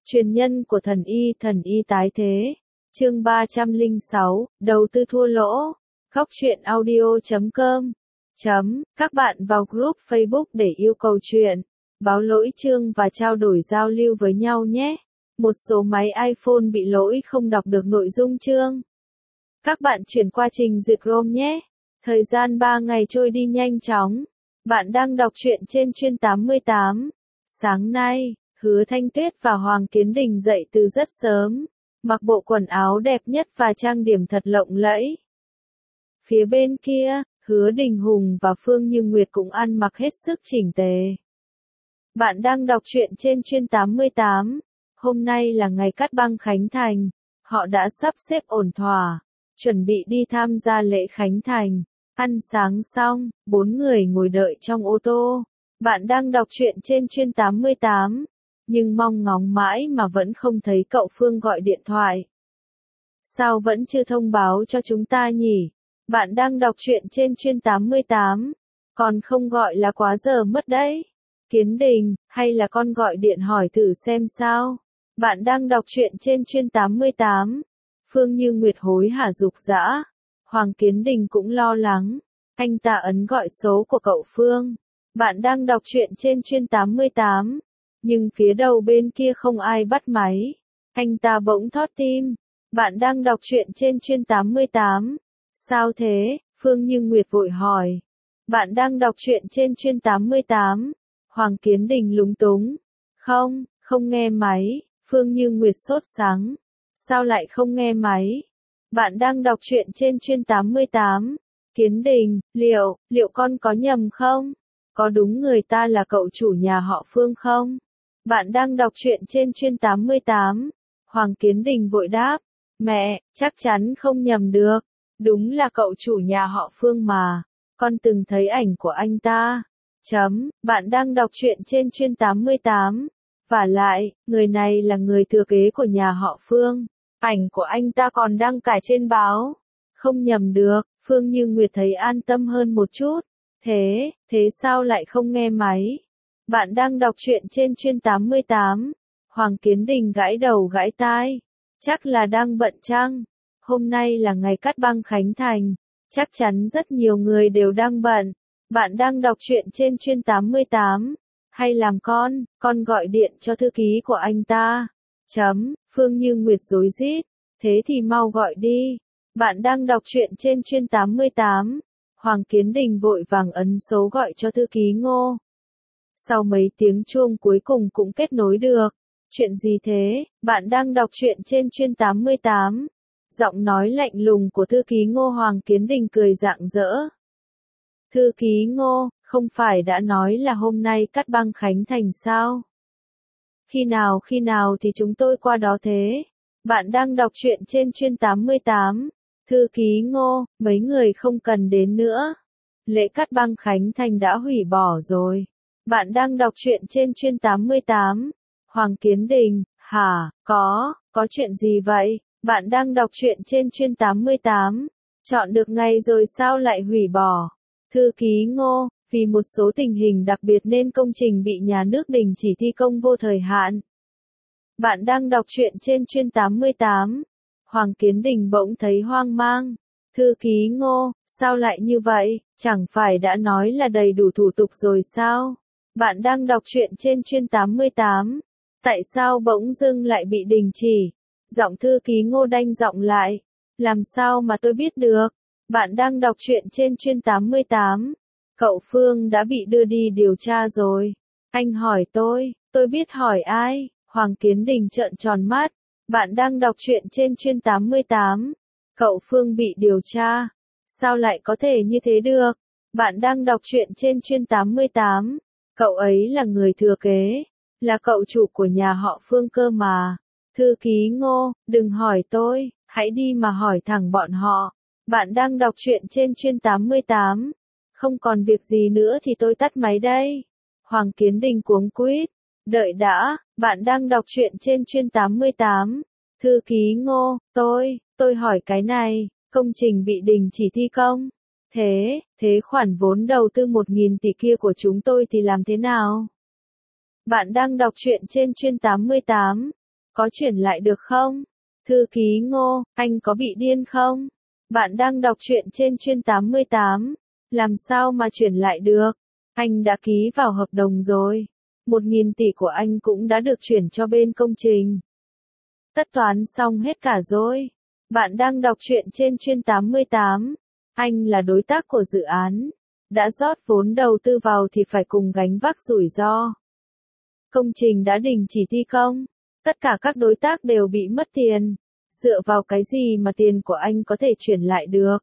Truyền nhân của thần y tái thế. Chương 306, đầu tư thua lỗ. Góc truyện audio.com. Các bạn vào group Facebook để yêu cầu chuyện, báo lỗi chương và trao đổi giao lưu với nhau nhé. Một số máy iPhone bị lỗi không đọc được nội dung chương. Các bạn chuyển qua trình duyệt Chrome nhé. Thời gian 3 ngày trôi đi nhanh chóng. Bạn đang đọc truyện trên chuyên 88. Sáng nay, Hứa Thanh Tuyết và Hoàng Kiến Đình dậy từ rất sớm, mặc bộ quần áo đẹp nhất và trang điểm thật lộng lẫy. Phía bên kia, Hứa Đình Hùng và Phương Như Nguyệt cũng ăn mặc hết sức chỉnh tề. Bạn đang đọc truyện trên chuyên 88. Hôm nay là ngày cắt băng khánh thành. Họ đã sắp xếp ổn thỏa, chuẩn bị đi tham gia lễ khánh thành. Ăn sáng xong, 4 người ngồi đợi trong ô tô. Bạn đang đọc truyện trên chuyên 88. Nhưng mong ngóng mãi mà vẫn không thấy cậu Phương gọi điện thoại. Sao vẫn chưa thông báo cho chúng ta nhỉ? Bạn đang đọc truyện trên chuyên 88. Còn không gọi là quá giờ mất đấy. Kiến Đình, hay là con gọi điện hỏi thử xem sao? Bạn đang đọc truyện trên chuyên 88. Phương Như Nguyệt hối hả rục rã. Hoàng Kiến Đình cũng lo lắng. Anh ta ấn gọi số của cậu Phương. Bạn đang đọc truyện trên chuyên 88. Nhưng phía đầu bên kia không ai bắt máy. Anh ta bỗng thót tim. Bạn đang đọc truyện trên chuyên 88. Sao thế? Phương Như Nguyệt vội hỏi. Bạn đang đọc truyện trên chuyên 88. Hoàng Kiến Đình lúng túng. Không nghe máy. Phương Như Nguyệt sốt sắng. Sao lại không nghe máy? Bạn đang đọc truyện trên chuyên 88. Kiến Đình, liệu con có nhầm không? Có đúng người ta là cậu chủ nhà họ Phương không? Bạn đang đọc truyện trên chuyên 88. Hoàng Kiến Đình vội đáp. Mẹ, chắc chắn không nhầm được. Đúng là cậu chủ nhà họ Phương mà. Con từng thấy ảnh của anh ta. Bạn đang đọc truyện trên chuyên 88. Vả lại, người này là người thừa kế của nhà họ Phương. Ảnh của anh ta còn đăng cả trên báo. Không nhầm được, Phương Như Nguyệt thấy an tâm hơn một chút. Thế sao lại không nghe máy? Bạn đang đọc truyện trên chuyên 88. Hoàng Kiến Đình gãi đầu gãi tai. Chắc là đang bận chăng? Hôm nay là ngày cắt băng khánh thành. Chắc chắn rất nhiều người đều đang bận. Bạn đang đọc truyện trên chuyên 88. Hay làm con gọi điện cho thư ký của anh ta. Phương Như Nguyệt rối rít. Thế thì mau gọi đi. Bạn đang đọc truyện trên chuyên 88. Hoàng Kiến Đình vội vàng ấn số gọi cho thư ký Ngô. Sau mấy tiếng chuông cuối cùng cũng kết nối được. Chuyện gì thế? Bạn đang đọc truyện trên chuyên 88. Giọng nói lạnh lùng của thư ký Ngô. Hoàng Kiến Đình cười rạng rỡ. Thư ký Ngô, không phải đã nói là hôm nay cắt băng khánh thành sao? Khi nào thì chúng tôi qua đó thế? Bạn đang đọc truyện trên chuyên 88. Thư ký Ngô, mấy người không cần đến nữa. Lễ cắt băng khánh thành đã hủy bỏ rồi. Bạn đang đọc truyện trên chuyên 88. Hoàng Kiến Đình, hả, có chuyện gì vậy? Bạn đang đọc truyện trên chuyên 88. Chọn được ngày rồi sao lại hủy bỏ? Thư ký Ngô, vì một số tình hình đặc biệt nên công trình bị nhà nước đình chỉ thi công vô thời hạn. Bạn đang đọc truyện trên chuyên 88. Hoàng Kiến Đình bỗng thấy hoang mang. Thư ký Ngô, sao lại như vậy? Chẳng phải đã nói là đầy đủ thủ tục rồi sao? Bạn đang đọc truyện trên chuyên 88. Tại sao bỗng dưng lại bị đình chỉ? Giọng thư ký Ngô đanh giọng lại. Làm sao mà tôi biết được? Bạn đang đọc truyện trên chuyên 88. Cậu Phương đã bị đưa đi điều tra rồi. Anh hỏi tôi biết hỏi ai? Hoàng Kiến Đình trợn tròn mắt. Bạn đang đọc truyện trên chuyên 88. Cậu Phương bị điều tra. Sao lại có thể như thế được? Bạn đang đọc truyện trên chuyên 88. Cậu ấy là người thừa kế. Là cậu chủ của nhà họ Phương cơ mà. Thư ký Ngô, đừng hỏi tôi, hãy đi mà hỏi thẳng bọn họ. Bạn đang đọc truyện trên chuyên 88. Không còn việc gì nữa thì tôi tắt máy đây. Hoàng Kiến Đình cuống quýt. Đợi đã, bạn đang đọc truyện trên chuyên 88. Thư ký Ngô, tôi hỏi cái này, công trình bị đình chỉ thi công. Thế khoản vốn đầu tư 1.000 tỷ kia của chúng tôi thì làm thế nào? Bạn đang đọc truyện trên chuyên 88. có chuyển lại được không? Thư ký Ngô, anh có bị điên không? Bạn đang đọc truyện trên chuyên 88. Làm sao mà chuyển lại được? Anh đã ký vào hợp đồng rồi. 1.000 tỷ của anh cũng đã được chuyển cho bên công trình. Tất toán xong hết cả rồi. Bạn đang đọc truyện trên chuyên 88. Anh là đối tác của dự án. Đã rót vốn đầu tư vào thì phải cùng gánh vác rủi ro. Công trình đã đình chỉ thi công. Tất cả các đối tác đều bị mất tiền. Dựa vào cái gì mà tiền của anh có thể chuyển lại được?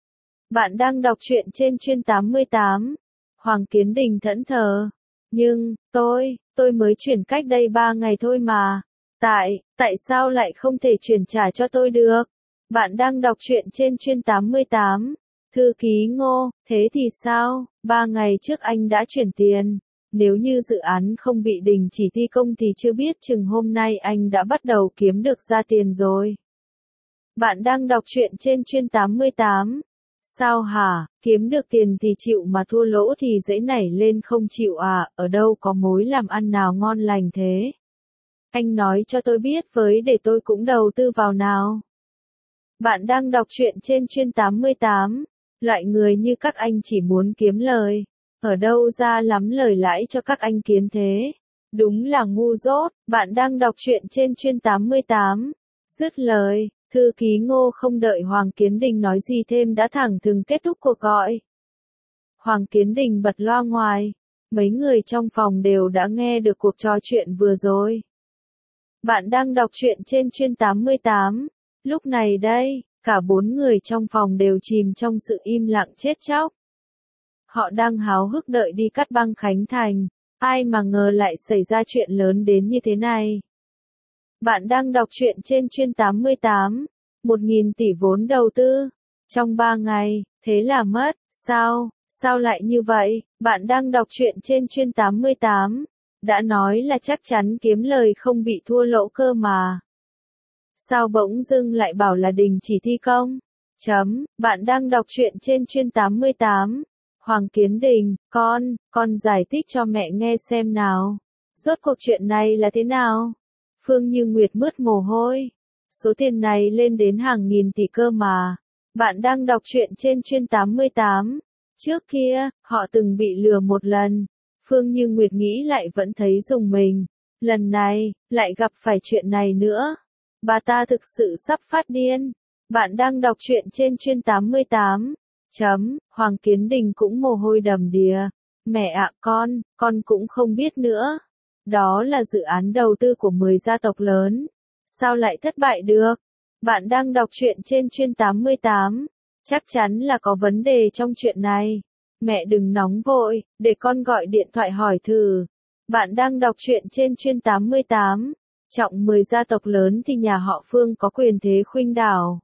Bạn đang đọc truyện trên chuyên 88. Hoàng Kiến Đình thẫn thờ. Nhưng, tôi mới chuyển cách đây 3 ngày thôi mà. Tại sao lại không thể chuyển trả cho tôi được? Bạn đang đọc truyện trên chuyên 88. Thư ký Ngô, thế thì sao? 3 ngày trước anh đã chuyển tiền. Nếu như dự án không bị đình chỉ thi công thì chưa biết chừng hôm nay anh đã bắt đầu kiếm được ra tiền rồi. Bạn đang đọc truyện trên chuyên 88. Sao hả, kiếm được tiền thì chịu mà thua lỗ thì dễ nảy lên không chịu à, ở đâu có mối làm ăn nào ngon lành thế? Anh nói cho tôi biết với để tôi cũng đầu tư vào nào. Bạn đang đọc truyện trên chuyên 88. Loại người như các anh chỉ muốn kiếm lời. Ở đâu ra lắm lời lãi cho các anh kiến thế? Đúng là ngu dốt. Bạn đang đọc truyện trên chuyên 88. Dứt lời, thư ký Ngô không đợi Hoàng Kiến Đình nói gì thêm đã thẳng thừng kết thúc cuộc gọi. Hoàng Kiến Đình bật loa ngoài. Mấy người trong phòng đều đã nghe được cuộc trò chuyện vừa rồi. Bạn đang đọc truyện trên chuyên 88. Lúc này đây, cả 4 người trong phòng đều chìm trong sự im lặng chết chóc. Họ đang háo hức đợi đi cắt băng khánh thành. Ai mà ngờ lại xảy ra chuyện lớn đến như thế này. Bạn đang đọc truyện trên chuyên 88. 1.000 tỷ vốn đầu tư. Trong 3 ngày, thế là mất. Sao lại như vậy? Bạn đang đọc truyện trên chuyên 88. Đã nói là chắc chắn kiếm lời không bị thua lỗ cơ mà. Sao bỗng dưng lại bảo là đình chỉ thi công? Bạn đang đọc truyện trên chuyên 88. Hoàng Kiến Đình, con giải thích cho mẹ nghe xem nào. Rốt cuộc chuyện này là thế nào? Phương Như Nguyệt mướt mồ hôi. Số tiền này lên đến hàng nghìn tỷ cơ mà. Bạn đang đọc truyện trên chuyên 88. Trước kia, họ từng bị lừa một lần. Phương Như Nguyệt nghĩ lại vẫn thấy rùng mình. Lần này, lại gặp phải chuyện này nữa. Bà ta thực sự sắp phát điên. Bạn đang đọc truyện trên chuyên 88. Hoàng Kiến Đình cũng mồ hôi đầm đìa. Mẹ ạ, con cũng không biết nữa. Đó là dự án đầu tư của 10 gia tộc lớn. Sao lại thất bại được? Bạn đang đọc truyện trên chuyên 88. Chắc chắn là có vấn đề trong chuyện này. Mẹ đừng nóng vội, để con gọi điện thoại hỏi thử. Bạn đang đọc truyện trên chuyên 88. Trọng 10 gia tộc lớn thì nhà họ Phương có quyền thế khuynh đảo.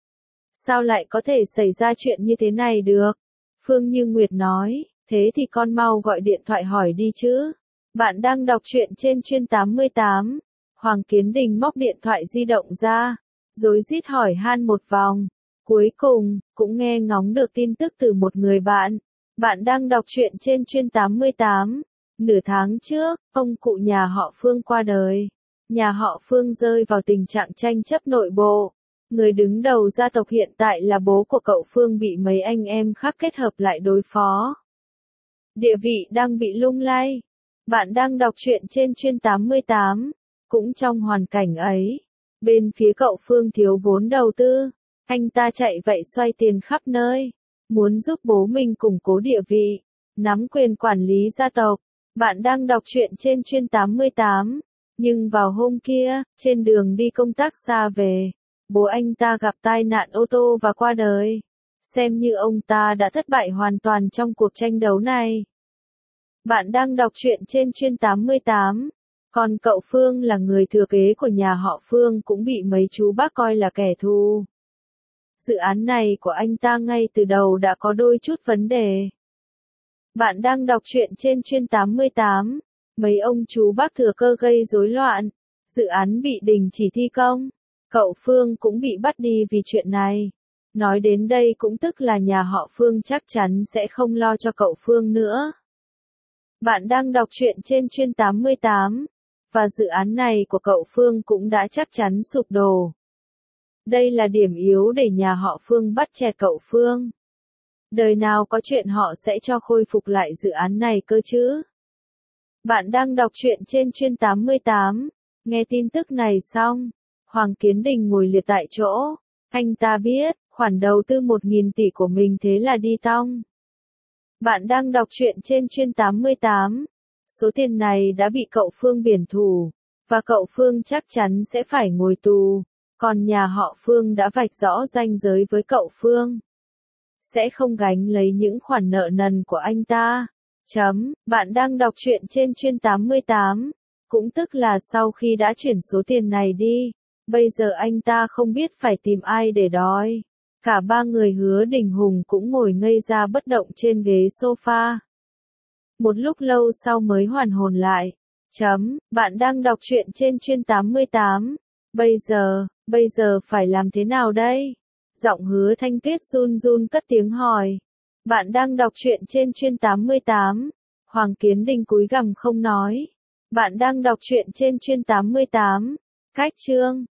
Sao lại có thể xảy ra chuyện như thế này được? Phương Như Nguyệt nói, thế thì con mau gọi điện thoại hỏi đi chứ. Bạn đang đọc truyện trên chuyên 88. Hoàng Kiến Đình móc điện thoại di động ra, rối rít hỏi han một vòng. Cuối cùng, cũng nghe ngóng được tin tức từ một người bạn. Bạn đang đọc truyện trên chuyên 88. Nửa tháng trước, ông cụ nhà họ Phương qua đời. Nhà họ Phương rơi vào tình trạng tranh chấp nội bộ. Người đứng đầu gia tộc hiện tại là bố của cậu Phương bị mấy anh em khác kết hợp lại đối phó. Địa vị đang bị lung lay. Bạn đang đọc truyện trên chuyên 88. Cũng trong hoàn cảnh ấy, bên phía cậu Phương thiếu vốn đầu tư. Anh ta chạy vậy xoay tiền khắp nơi. Muốn giúp bố mình củng cố địa vị, nắm quyền quản lý gia tộc. Bạn đang đọc truyện trên chuyên 88. Nhưng vào hôm kia, trên đường đi công tác xa về, bố anh ta gặp tai nạn ô tô và qua đời. Xem như ông ta đã thất bại hoàn toàn trong cuộc tranh đấu này. Bạn đang đọc truyện trên chuyên 88. Còn cậu Phương là người thừa kế của nhà họ Phương cũng bị mấy chú bác coi là kẻ thù. Dự án này của anh ta ngay từ đầu đã có đôi chút vấn đề. Bạn đang đọc truyện trên chuyên 88. Mấy ông chú bác thừa cơ gây rối loạn. Dự án bị đình chỉ thi công. Cậu Phương cũng bị bắt đi vì chuyện này. Nói đến đây cũng tức là nhà họ Phương chắc chắn sẽ không lo cho cậu Phương nữa. Bạn đang đọc truyện trên chuyên 88. và dự án này của cậu Phương cũng đã chắc chắn sụp đổ. Đây là điểm yếu để nhà họ Phương bắt chẹt cậu Phương. Đời nào có chuyện họ sẽ cho khôi phục lại dự án này cơ chứ? Bạn đang đọc truyện trên Chuyên 88. Nghe tin tức này xong, Hoàng Kiến Đình ngồi liệt tại chỗ. Anh ta biết, khoản đầu tư 1.000 tỷ của mình thế là đi tong. Bạn đang đọc truyện trên Chuyên 88. Số tiền này đã bị cậu Phương biển thủ, và cậu Phương chắc chắn sẽ phải ngồi tù. Còn nhà họ Phương đã vạch rõ ranh giới với cậu Phương. Sẽ không gánh lấy những khoản nợ nần của anh ta. Bạn đang đọc truyện trên Chuyên 88. Cũng tức là sau khi đã chuyển số tiền này đi, bây giờ anh ta không biết phải tìm ai để đòi. Cả ba người Hứa Đình Hùng cũng ngồi ngây ra bất động trên ghế sofa. Một lúc lâu sau mới hoàn hồn lại. Bạn đang đọc truyện trên Chuyên 88. Bây giờ phải làm thế nào đây? Giọng Hứa Thanh Tuyết run run cất tiếng hỏi. Bạn đang đọc truyện trên Chuyên 88. Hoàng Kiến Đình cúi gằm không nói. Bạn đang đọc truyện trên Chuyên 88. Cách chương